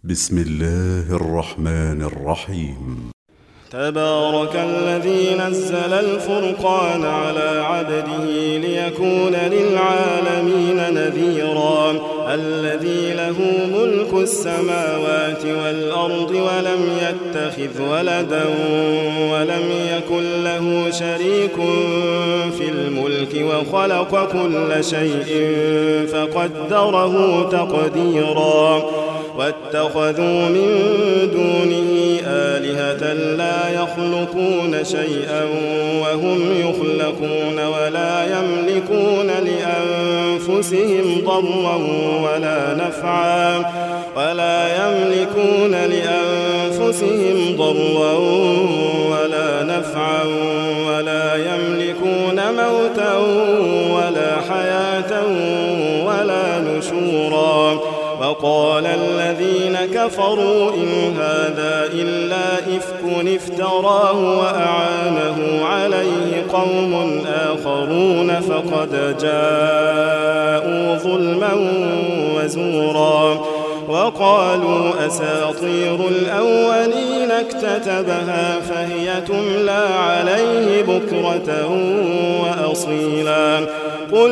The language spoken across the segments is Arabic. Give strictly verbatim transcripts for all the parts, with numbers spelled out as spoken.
بسم الله الرحمن الرحيم. تبارك الذي نزل الفرقان على عبده ليكون للعالمين نذيرا الذي له ملك السماوات والأرض ولم يتخذ ولدا ولم يكن له شريك في الملك وخلق كل شيء فقدره تقديرا واتخذوا من دونه آلهة لا يخلقون شيئا وهم يخلقون ولا يملكون لأنفسهم ضرا ولا نفعا ولا يملكون لأنفسهم ضرا ولا نفعا ولا يملكون موتا ولا حياة ولا نشورا. وقال الذين كفروا إن هذا إلا إفك افتراه وأعانه عليه قوم آخرون فقد جاءوا ظلما وزورا. وقالوا أساطير الأولين اكتتبها فهي تملى عليه بكرة وأصيلا. قل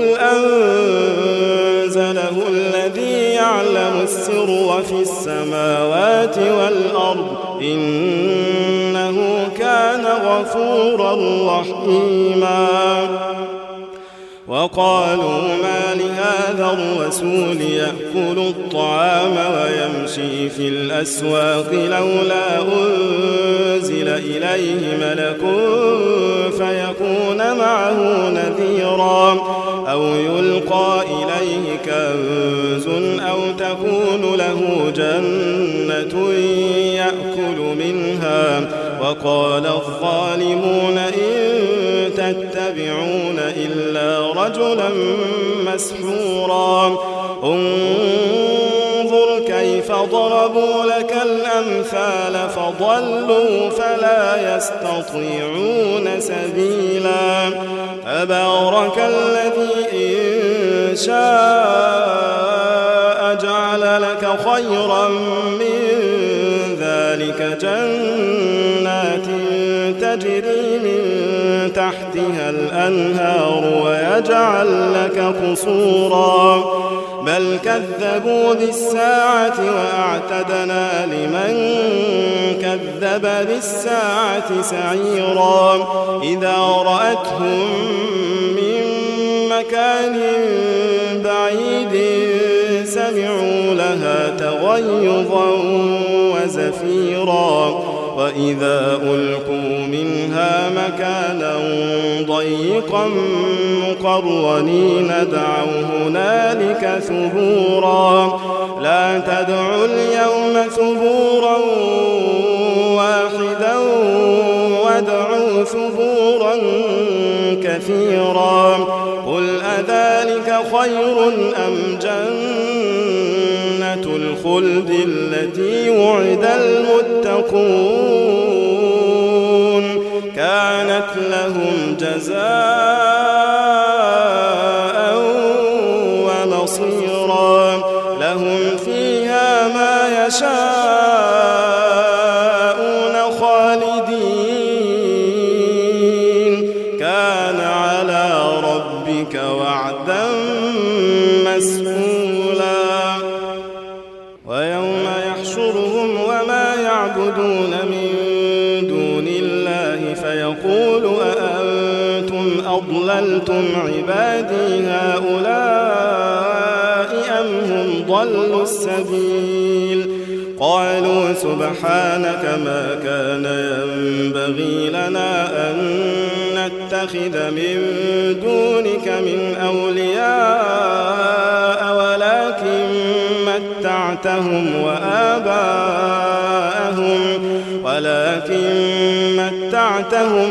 أنزله الذي يعلم السر في السماوات والأرض إنه كان غفورا رحيما. وقالوا ما لهذا الرسول يأكل الطعام ويمشي في الأسواق لولا أنزل إليه ملك فيكون معه نذيرا أو يلقى إليه كنز أو تكون له جنة يأكل منها. وقال الظالمون إن تتبعون إلا رجلا مسحورا. انظر كيف ضربوا لك الأمثال فضلوا فلا يستطيعون سبيلا. تبارك الذي إن شاء جعل لك خيرا من ذلك جنات تجري من تحتها الأنهار ويجعل لك قصورا بل كذبوا بالساعة وأعتدنا لمن كذب بالساعة سعيرا. إذا رأتهم من مكان بعيد سمعوا لها تغيظا وزفيرا. وإذا ألقوا منها مكانا ضيقا مقرنين دعوا هنالك ثبورا. لا تدعوا اليوم ثبورا واحدا وادعوا ثبورا كثيرا. قل أذلك خير أم جنة الخلد التي وعد المتقون كانت لهم جزاء ومصيرا. لهم فيها ما يشاءون خالدين كان على ربك وعدا مسئولا. ويوم يحشرهم وما يعبدون من دون الله فيقول أأنتم أضللتم عبادي هؤلاء أم هم ضلوا السبيل. قالوا سبحانك ما كان ينبغي لنا أن نتخذ من دونك من أولياء ولكن متعتهم وآباءهم ولكن متعتهم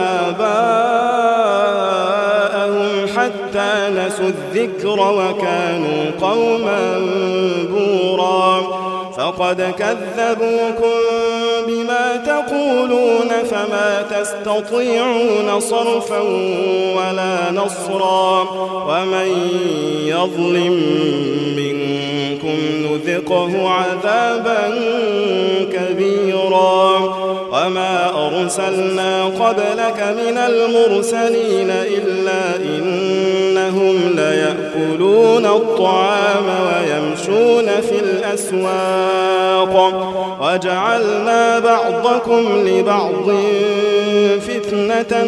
وآباءهم حتى نسوا الذكر وكانوا قوما بورا. وقد كذبوكم بما تقولون فما تستطيعون صرفا ولا نصرا ومن يظلم منكم نذقه عذابا كبيرا وما أرسلنا قبلك من المرسلين إلا إنهم ليأكلون الطعام ويمشون في الأسواق وجعلنا بعضكم لبعض فتنة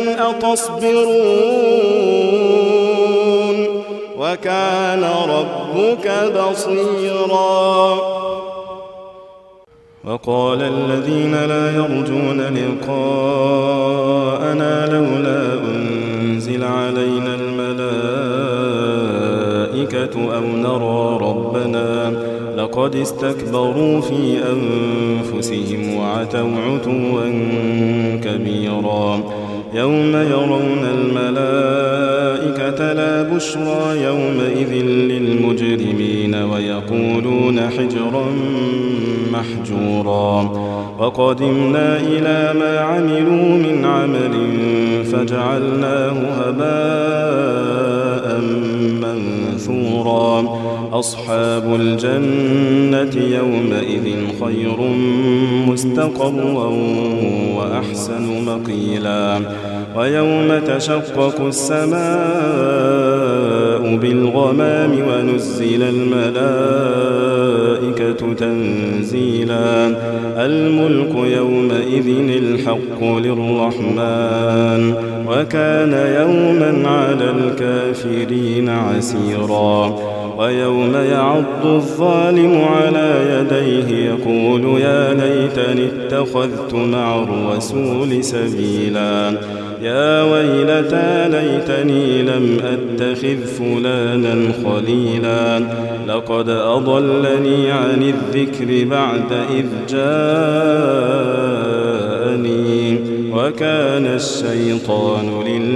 أتصبرون وكان ربك بصيرا. وقال الذين لا يرجون لقاءنا لولا أنزل علينا الملائكة أو نرى ربنا لقد استكبروا في أنفسهم وعتوا عتوا كبيرا يوم يرون الملائكة لا بشرى يومئذ للمجرمين ويقولون حجرا محجورا وقدمنا إلى ما عملوا من عمل فجعلناه هباء منثورا أصحاب الجنة يومئذ خير مستقرا وأحسن مقيلا ويوم تشقق السماء بالغمام ونزل الملائكة تنزيلا الملك يومئذ الحق للرحمن وكان يوما على الكافرين عسيرا ويوم يعض الظالم على يديه يقول يا ليتني اتخذت مع الرسول سبيلا يا ويلتى ليتني لم أتخذ فلانا خليلا لقد أضلني عن الذكر بعد إذ جاءني وكان الشيطان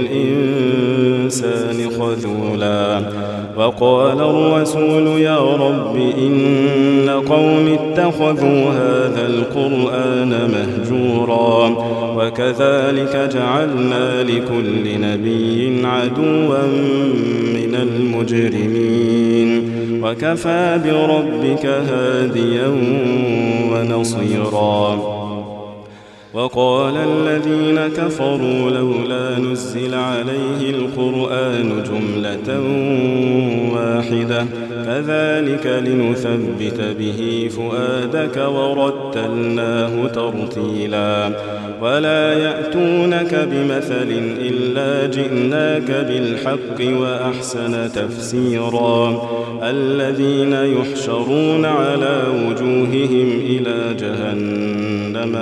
للإنسان خذولا وقال الرسول يا رب إن قوم اتخذوا هذا القرآن مهجورا وكذلك جعلنا لكل نبي عدوا من المجرمين وكفى بربك هاديا ونصيرا وقال الذين كفروا لولا نزل عليه القرآن جملة واحدة كذلك لنثبت به فؤادك ورتلناه ترتيلا ولا يأتونك بمثل إلا جئناك بالحق وأحسن تفسيرا الذين يحشرون على وجوههم إلى جهنم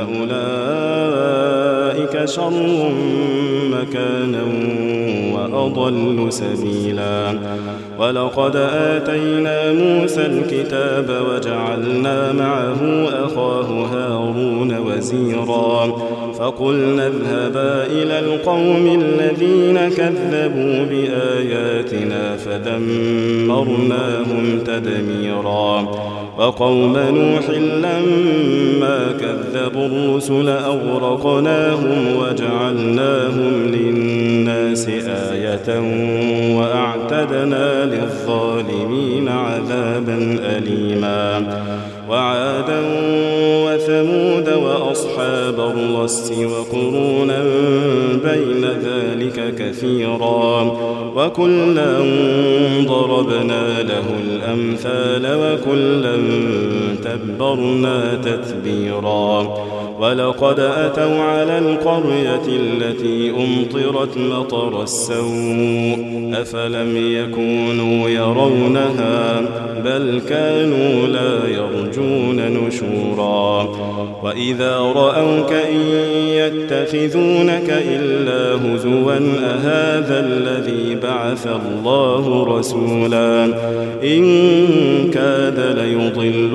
أولئك شر مكانا وأضل سبيلا ولقد آتينا موسى الكتاب وجعلنا معه أخاه هارون وزيرا فقلنا اذهبا إلى القوم الذين كذبوا بآياتنا فدمرناهم تدميرا وقوم نوح لما كذبوا الرسل أغرقناهم وجعلناهم للناس آية وأعتدنا للظالمين عذابا أليما وعادا وثمود وأصحاب الرس وقرونا بين ذلك كثيرا وكلا ضربنا له الأمثال وكلا تبرنا تتبيرا ولقد أتوا على القرية التي أمطرت مطر السوء أفلم يكونوا يرونها بل كانوا لا يرجون نشورا وإذا رأوك إن يتخذونك إلا هزوا أهذا الذي بعث الله رسولا إن كاد ليضلنا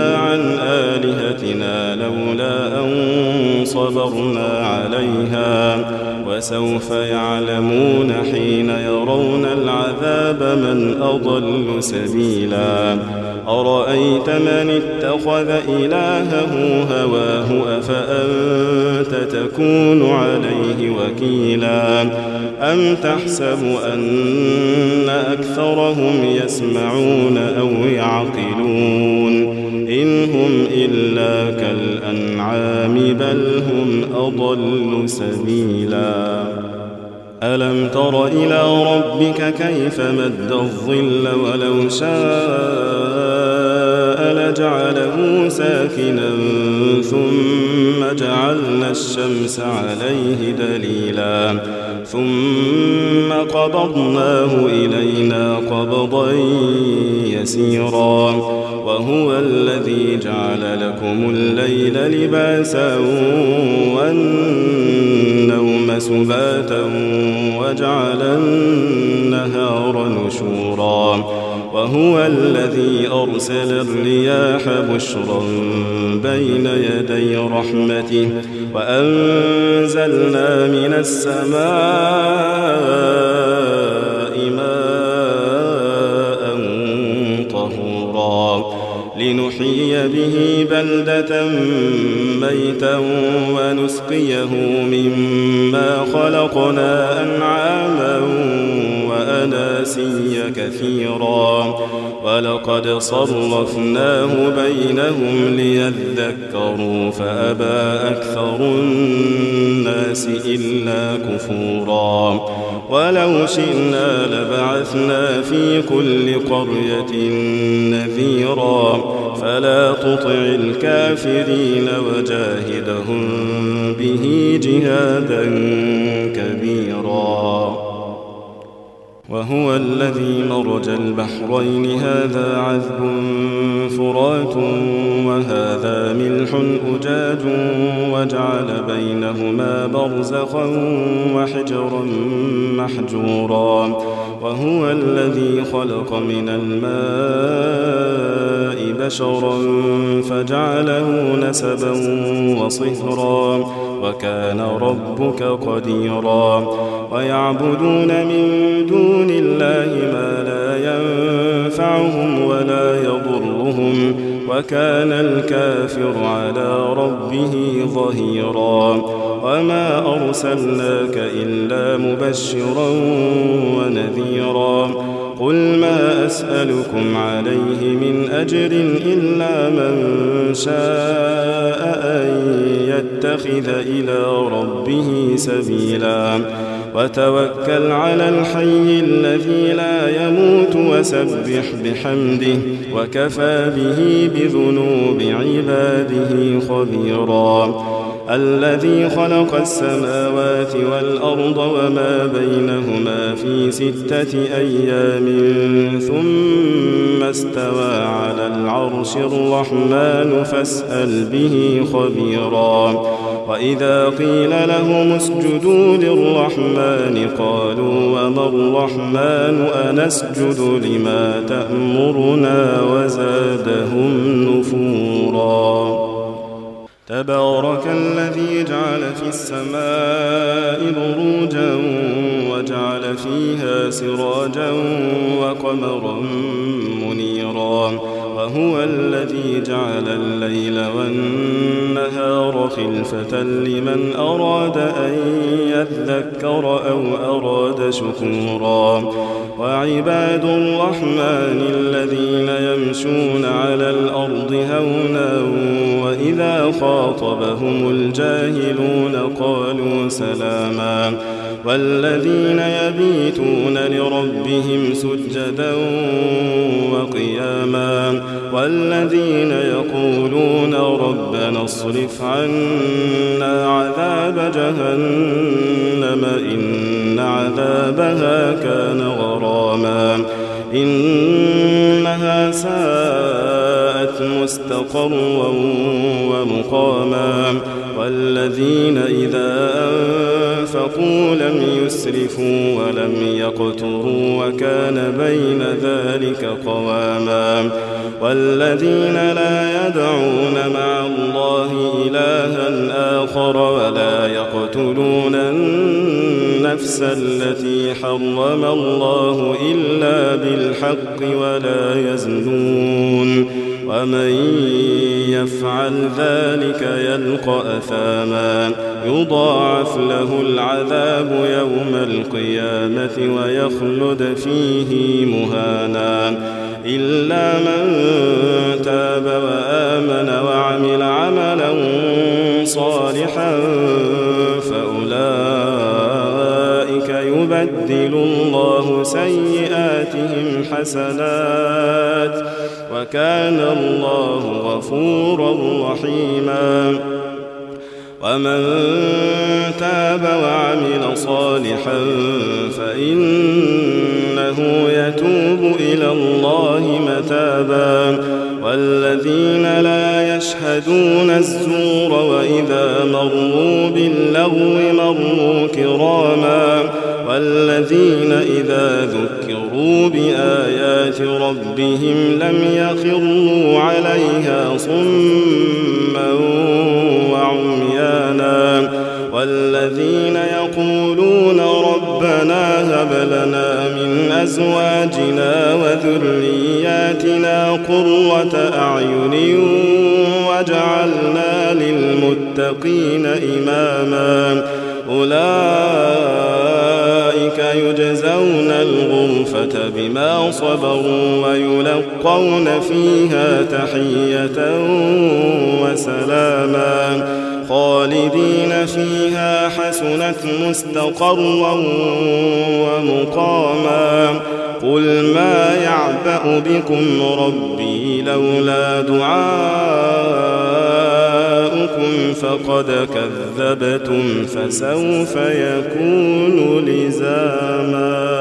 لنا عن آلهتنا لولا أن صبرنا عليها وسوف يعلمون حين يرون العذاب من أضل سبيلا أرأيت من اتخذ إلهه هواه أفأنت تكون عليه وكيلا أم تحسب أن أكثرهم يسمعون أو يعقلون إن هم إلا كالأنعام بل هم أضل سبيلا ألم تر إلى ربك كيف مد الظل ولو شاء لجعله ساكنا ثم جعلنا الشمس عليه دليلا ثم قبضناه إلينا قبضا يسيرا وهو الذي جعل لكم الليل لباسا والنوم سباتا وجعل النهار نشورا وهو الذي أرسل الرياح بشرا بين يدي رحمته وأنزلنا من السماء ماء طهورا لنحيي به بلدة ميتا ونسقيه مما خلقنا أنعاما وأناسيا كثيرا ولقد صرفناه بينهم ليذكروا فأبى أكثر الناس إلا كفورا ولو شئنا لبعثنا في كل قرية نذيرا فلا تطع الكافرين وجاهدهم به جهادا كبيرا وهو الذي مرج البحرين هذا عذب فرات وهذا ملح أجاج وجعل بينهما برزخا وحجرا محجورا وهو الذي خلق من الماء بشرا فجعله نسبا وصهرا وكان ربك قديرا ويعبدون من دون الله ما لا ينفعهم ولا يضرهم وكان الكافر على ربه ظهيرا وما أرسلناك إلا مبشرا ونذيرا قل ما أسألكم عليه من أجر إلا من شاء أن يتخذ إلى ربه سبيلا وتوكل على الحي الذي لا يموت وسبح بحمده وكفى به بذنوب عباده خبيرا الذي خلق السماوات والأرض وما بينهما في ستة أيام ثم استوى على العرش الرحمن فاسأل به خبيرا وإذا قيل لهم اسجدوا للرحمن قالوا وما الرحمن أنسجد لما تأمرنا وزادهم نفورا تبارك الذي جعل في السماء بروجا وجعل فيها سراجا وقمرا منيرا وهو الذي جعل الليل والنهار خلفة لمن أراد أن يذكر أو أراد شكورا وعباد الرحمن الذين يمشون على الأرض هونا وإذا خاطبهم الجاهلون قالوا سلاما والذين يبيتون لربهم سجدا وقياما والذين يقولون ربنا اصرف عنا عذاب جهنم إن عذابها كان غراما إنها ساءت حسنت مستقرا ومقاما والذين إذا أنفقوا لم يسرفوا ولم يقتروا وكان بين ذلك قواما والذين لا يدعون مع الله إلها آخر ولا يقتلون النفس التي حرم الله إلا بالحق ولا يزنون ومن يفعل ذلك يلقى أثاما يضاعف له العذاب يوم القيامة ويخلد فيه مهانا إلا من تاب وآمن وعمل عملا صالحا فأولئك يبدل الله سيئاتهم حسنات وكان الله غفورا رحيما ومن تاب وعمل صالحا فإنه يتوب إلى الله متابا والذين لا يشهدون الزور وإذا مروا باللغو مروا كراما والذين إذا ذكروا بآيات ربهم لم يخروا عليها صما وعميانا والذين يقولون ربنا هب لنا من أزواجنا وذرياتنا قرة أعين واجعلنا للمتقين إماما أولئك يجزون الغرفة بما صبروا ويلقون فيها تحية وسلاما خالدين فيها حسنت مستقرا ومقاما قل ما يعبأ بكم ربي لولا دعاؤكم فقد كذبتم فسوف يكون لزاما.